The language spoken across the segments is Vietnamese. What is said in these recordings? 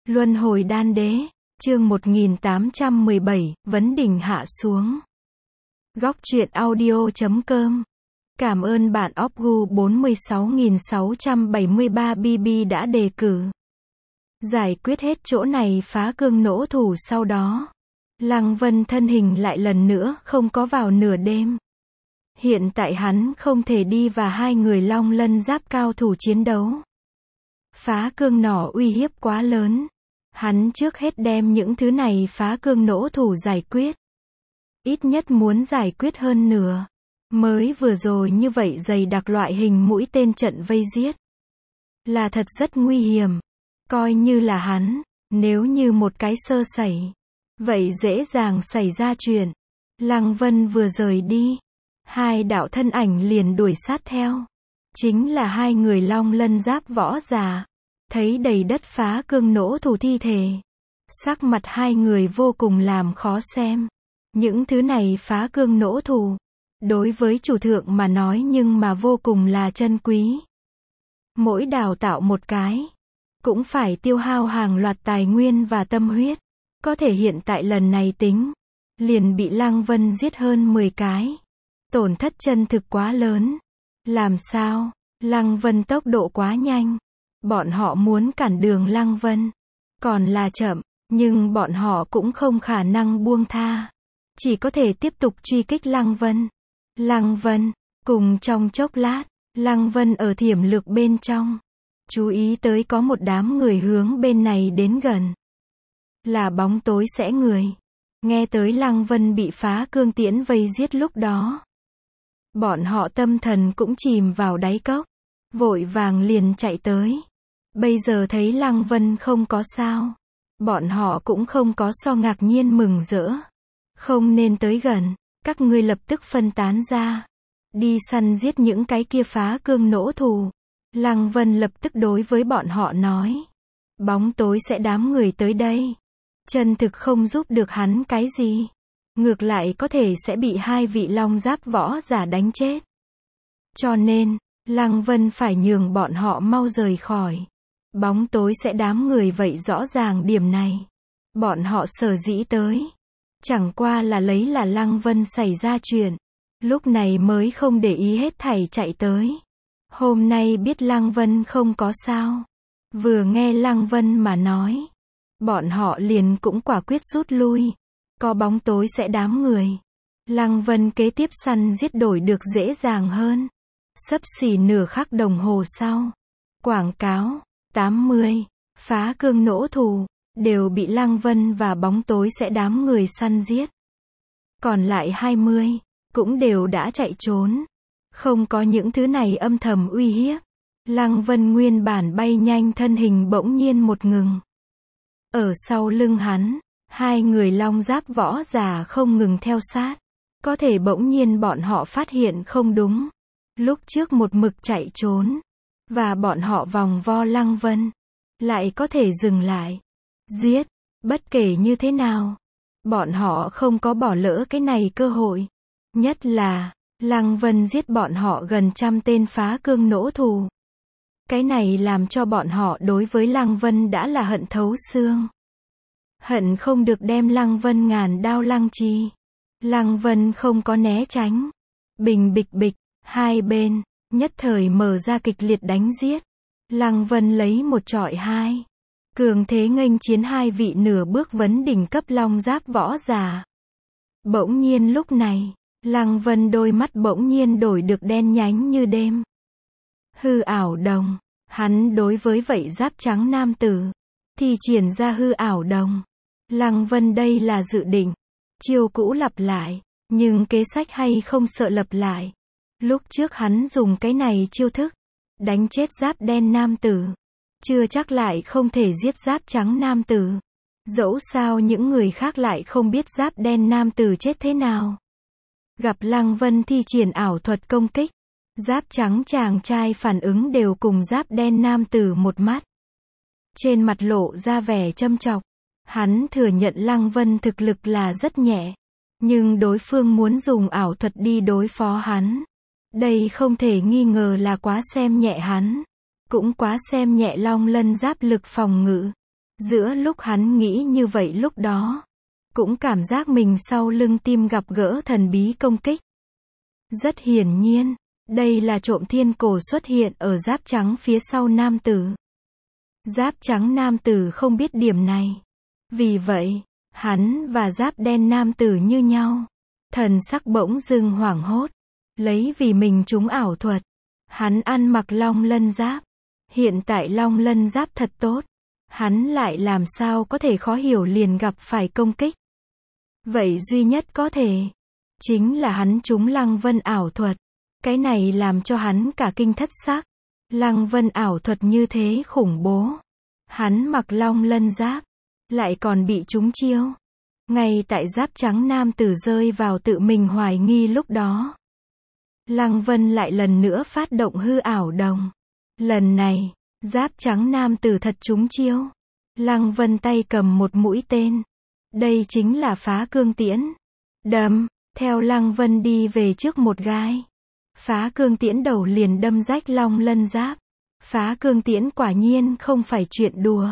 Luân hồi đan đế, chương 1817, vấn đỉnh hạ xuống. Góc truyện audio.com. Cảm ơn bạn Opgu 46673BB đã đề cử. Giải quyết hết chỗ này phá cương nỗ thủ sau đó. Lăng Vân thân hình lại lần nữa không có vào nửa đêm. Hiện tại hắn không thể đi và hai người long lân giáp cao thủ chiến đấu. Phá cương nỏ uy hiếp quá lớn. Hắn trước hết đem những thứ này phá cương nỗ thủ giải quyết. Ít nhất muốn giải quyết hơn nửa. Mới vừa rồi như vậy dày đặc loại hình mũi tên trận vây giết. Là thật rất nguy hiểm. Coi như là hắn, nếu như một cái sơ sẩy, vậy dễ dàng xảy ra chuyện. Lăng Vân vừa rời đi, hai đạo thân ảnh liền đuổi sát theo. Chính là hai người long lân giáp võ giả. Thấy đầy đất phá cương nỗ thủ thi thể. Sắc mặt hai người vô cùng làm khó xem. Những thứ này phá cương nỗ thủ, đối với chủ thượng mà nói nhưng mà vô cùng là chân quý. Mỗi đào tạo một cái, cũng phải tiêu hao hàng loạt tài nguyên và tâm huyết. Có thể hiện tại lần này tính, liền bị Lăng Vân giết hơn 10 cái. Tổn thất chân thực quá lớn. Làm sao? Lăng Vân tốc độ quá nhanh. Bọn họ muốn cản đường Lăng Vân. Còn là chậm, nhưng bọn họ cũng không khả năng buông tha. Chỉ có thể tiếp tục truy kích Lăng Vân. Lăng Vân, cùng trong chốc lát, Lăng Vân ở thiểm lược bên trong. Chú ý tới có một đám người hướng bên này đến gần. Là bóng tối sẽ người. Nghe tới Lăng Vân bị phá cương tiễn vây giết lúc đó. Bọn họ tâm thần cũng chìm vào đáy cốc. Vội vàng liền chạy tới. Bây giờ thấy Lăng Vân không có sao. Bọn họ cũng không có so ngạc nhiên mừng rỡ. Không nên tới gần. Các ngươi lập tức phân tán ra. Đi săn giết những cái kia phá cương nỗ thủ. Lăng Vân lập tức đối với bọn họ nói. Bóng tối sẽ đám người tới đây. Chân thực không giúp được hắn cái gì. Ngược lại có thể sẽ bị hai vị long giáp võ giả đánh chết. Cho nên, Lăng Vân phải nhường bọn họ mau rời khỏi. Bóng tối sẽ đám người vậy rõ ràng điểm này. Bọn họ sở dĩ tới. Chẳng qua là lấy là Lăng Vân xảy ra chuyện. Lúc này mới không để ý hết thảy chạy tới. Hôm nay biết Lăng Vân không có sao. Vừa nghe Lăng Vân mà nói. Bọn họ liền cũng quả quyết rút lui. Có bóng tối sẽ đám người. Lăng Vân kế tiếp săn giết đổi được dễ dàng hơn. Xấp xỉ nửa khắc đồng hồ sau. Quảng cáo 80, phá cương nỗ thủ, đều bị Lăng Vân và bóng tối sẽ đám người săn giết. Còn lại 20, cũng đều đã chạy trốn. Không có những thứ này âm thầm uy hiếp. Lăng Vân nguyên bản bay nhanh thân hình bỗng nhiên một ngừng. Ở sau lưng hắn, hai người long giáp võ giả không ngừng theo sát. Có thể bỗng nhiên bọn họ phát hiện không đúng. Lúc trước một mực chạy trốn. Và bọn họ vòng vo Lăng Vân. Lại có thể dừng lại. Giết. Bất kể như thế nào. Bọn họ không có bỏ lỡ cái này cơ hội. Nhất là, Lăng Vân giết bọn họ gần 100 tên phá cương nỗ thủ. Cái này làm cho bọn họ đối với Lăng Vân đã là hận thấu xương. Hận không được đem Lăng Vân ngàn đao lăng chi. Lăng Vân không có né tránh. Bình bịch bịch, hai bên, nhất thời mở ra kịch liệt đánh giết. Lăng Vân lấy một trọi hai. Cường thế nghênh chiến hai vị nửa bước vấn đỉnh cấp long giáp võ giả. Bỗng nhiên lúc này, Lăng Vân đôi mắt bỗng nhiên đổi được đen nhánh như đêm. Hư ảo đồng, hắn đối với vậy giáp trắng nam tử, thì triển ra hư ảo đồng. Lăng Vân đây là dự định, chiêu cũ lặp lại, nhưng kế sách hay không sợ lặp lại. Lúc trước hắn dùng cái này chiêu thức, đánh chết giáp đen nam tử. Chưa chắc lại không thể giết giáp trắng nam tử. Dẫu sao những người khác lại không biết giáp đen nam tử chết thế nào. Gặp Lăng Vân thi triển ảo thuật công kích. Giáp trắng chàng trai phản ứng đều cùng giáp đen nam tử một mắt. Trên mặt lộ ra vẻ châm chọc. Hắn thừa nhận Lăng Vân thực lực là rất nhẹ. Nhưng đối phương muốn dùng ảo thuật đi đối phó hắn. Đây không thể nghi ngờ là quá xem nhẹ hắn. Cũng quá xem nhẹ long lân giáp lực phòng ngự. Giữa lúc hắn nghĩ như vậy lúc đó, cũng cảm giác mình sau lưng tim gặp gỡ thần bí công kích. Rất hiển nhiên, đây là trộm thiên cổ xuất hiện ở giáp trắng phía sau nam tử. Giáp trắng nam tử không biết điểm này. Vì vậy, hắn và giáp đen nam tử như nhau. Thần sắc bỗng dưng hoảng hốt. Lấy vì mình trúng ảo thuật. Hắn ăn mặc long lân giáp. Hiện tại long lân giáp thật tốt. Hắn lại làm sao có thể khó hiểu liền gặp phải công kích. Vậy duy nhất có thể, chính là hắn trúng Lăng Vân ảo thuật. Cái này làm cho hắn cả kinh thất xác. Lăng Vân ảo thuật như thế khủng bố. Hắn mặc long lân giáp, lại còn bị trúng chiêu. Ngay tại giáp trắng nam tử rơi vào tự mình hoài nghi lúc đó. Lăng Vân lại lần nữa phát động hư ảo đồng. Lần này, giáp trắng nam tử thật trúng chiêu. Lăng Vân tay cầm một mũi tên. Đây chính là phá cương tiễn. Đâm, theo Lăng Vân đi về trước một gai. Phá cương tiễn đầu liền đâm rách long lân giáp. Phá cương tiễn quả nhiên không phải chuyện đùa.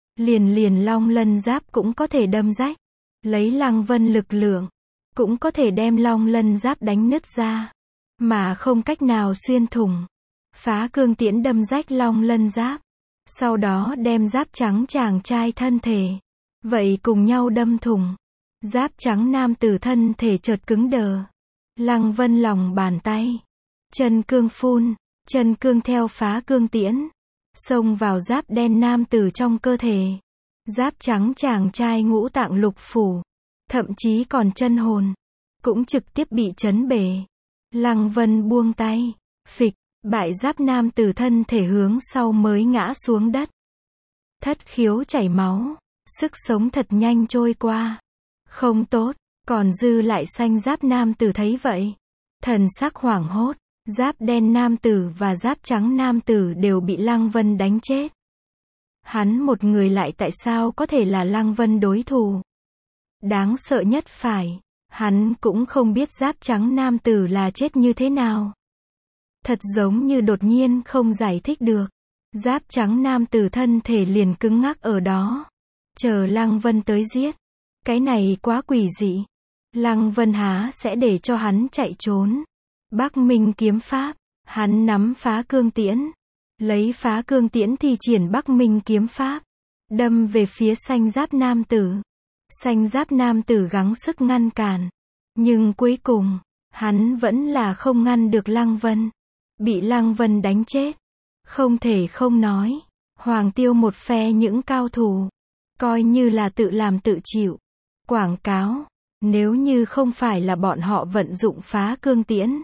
Liền long lân giáp cũng có thể đâm rách. Lấy Lăng Vân lực lượng, cũng có thể đem long lân giáp đánh nứt ra. Mà không cách nào xuyên thủng. Phá cương tiễn đâm rách long lân giáp. Sau đó đem giáp trắng chàng trai thân thể. Vậy cùng nhau đâm thủng. Giáp trắng nam tử thân thể chợt cứng đờ. Lăng Vân lòng bàn tay. Chân cương phun. Chân cương theo phá cương tiễn. Xông vào giáp đen nam tử trong cơ thể. Giáp trắng chàng trai ngũ tạng lục phủ. Thậm chí còn chân hồn. Cũng trực tiếp bị chấn bể. Lăng Vân buông tay. Phịch. Bại giáp nam tử thân thể hướng sau mới ngã xuống đất. Thất khiếu chảy máu. Sức sống thật nhanh trôi qua. Không tốt. Còn dư lại xanh giáp nam tử thấy vậy. Thần sắc hoảng hốt. Giáp đen nam tử và giáp trắng nam tử đều bị Lăng Vân đánh chết. Hắn một người lại tại sao có thể là Lăng Vân đối thủ? Đáng sợ nhất phải, hắn cũng không biết giáp trắng nam tử là chết như thế nào. Thật giống như đột nhiên không giải thích được. Giáp trắng nam tử thân thể liền cứng ngắc ở đó. Chờ Lăng Vân tới giết. Cái này quá quỷ dị. Lăng Vân há sẽ để cho hắn chạy trốn. Bắc Minh kiếm pháp. Hắn nắm phá cương tiễn. Lấy phá cương tiễn thi triển Bắc Minh kiếm pháp. Đâm về phía xanh giáp nam tử. Xanh giáp nam tử gắng sức ngăn cản. Nhưng cuối cùng, hắn vẫn là không ngăn được Lăng Vân. Bị Lăng Vân đánh chết. Không thể không nói. Hoàng Tiêu một phe những cao thủ. Coi như là tự làm tự chịu. Quảng cáo. Nếu như không phải là bọn họ vận dụng phá cương tiễn.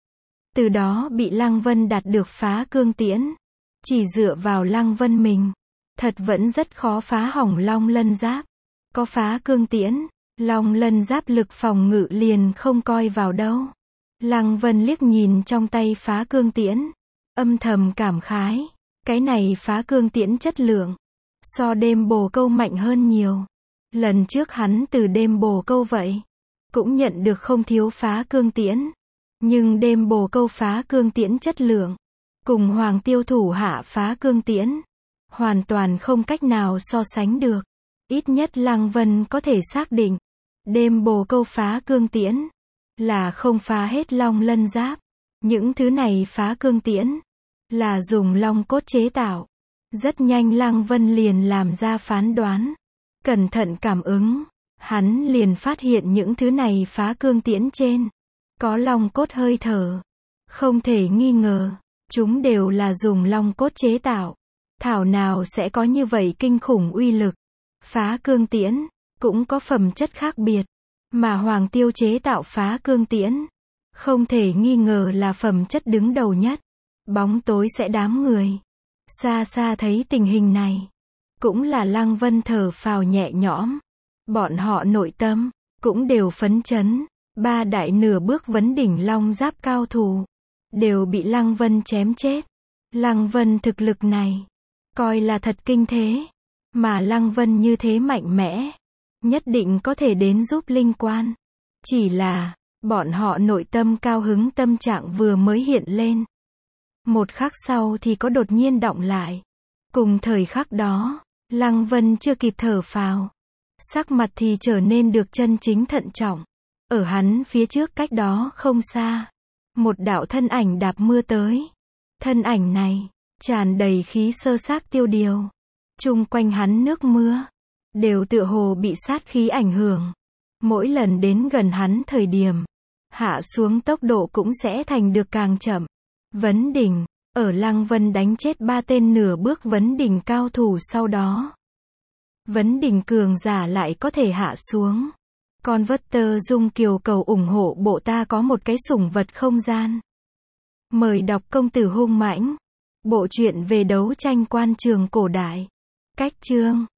Từ đó bị Lăng Vân đạt được phá cương tiễn. Chỉ dựa vào Lăng Vân mình. Thật vẫn rất khó phá hỏng long lân giáp. Có phá cương tiễn. Long lân giáp lực phòng ngự liền không coi vào đâu. Lăng Vân liếc nhìn trong tay phá cương tiễn. Âm thầm cảm khái. Cái này phá cương tiễn chất lượng. So đêm bồ câu mạnh hơn nhiều. Lần trước hắn từ đêm bồ câu vậy. Cũng nhận được không thiếu phá cương tiễn. Nhưng đêm bồ câu phá cương tiễn chất lượng. Cùng Hoàng Tiêu thủ hạ phá cương tiễn. Hoàn toàn không cách nào so sánh được. Ít nhất Lăng Vân có thể xác định. Đêm bồ câu phá cương tiễn. Là không phá hết long lân giáp. Những thứ này phá cương tiễn. Là dùng long cốt chế tạo. Rất nhanh Lăng Vân liền làm ra phán đoán. Cẩn thận cảm ứng. Hắn liền phát hiện những thứ này phá cương tiễn trên. Có long cốt hơi thở. Không thể nghi ngờ. Chúng đều là dùng long cốt chế tạo. Thảo nào sẽ có như vậy kinh khủng uy lực. Phá cương tiễn. Cũng có phẩm chất khác biệt. Mà Hoàng Tiêu chế tạo phá cương tiễn. Không thể nghi ngờ là phẩm chất đứng đầu nhất. Bóng tối sẽ đám người. Xa xa thấy tình hình này. Cũng là Lăng Vân thở phào nhẹ nhõm. Bọn họ nội tâm. Cũng đều phấn chấn. Ba đại nửa bước vấn đỉnh long giáp cao thủ. Đều bị Lăng Vân chém chết. Lăng Vân thực lực này. Coi là thật kinh thế. Mà Lăng Vân như thế mạnh mẽ. Nhất định có thể đến giúp Linh Quan. Chỉ là, bọn họ nội tâm cao hứng tâm trạng vừa mới hiện lên. Một khắc sau thì có đột nhiên động lại. Cùng thời khắc đó, Lăng Vân chưa kịp thở phào. Sắc mặt thì trở nên được chân chính thận trọng. Ở hắn phía trước cách đó không xa. Một đạo thân ảnh đạp mưa tới. Thân ảnh này, tràn đầy khí sơ xác tiêu điều. Chung quanh hắn nước mưa, đều tựa hồ bị sát khí ảnh hưởng. Mỗi lần đến gần hắn thời điểm, hạ xuống tốc độ cũng sẽ thành được càng chậm. Vấn đỉnh, ở Lăng Vân đánh chết 3 tên nửa bước vấn đỉnh cao thủ sau đó. Vấn đỉnh cường giả lại có thể hạ xuống. Con vất tơ dung kiều cầu ủng hộ bộ ta có một cái sủng vật không gian. Mời đọc công tử hung mãnh. Bộ truyện về đấu tranh quan trường cổ đại. Cách chương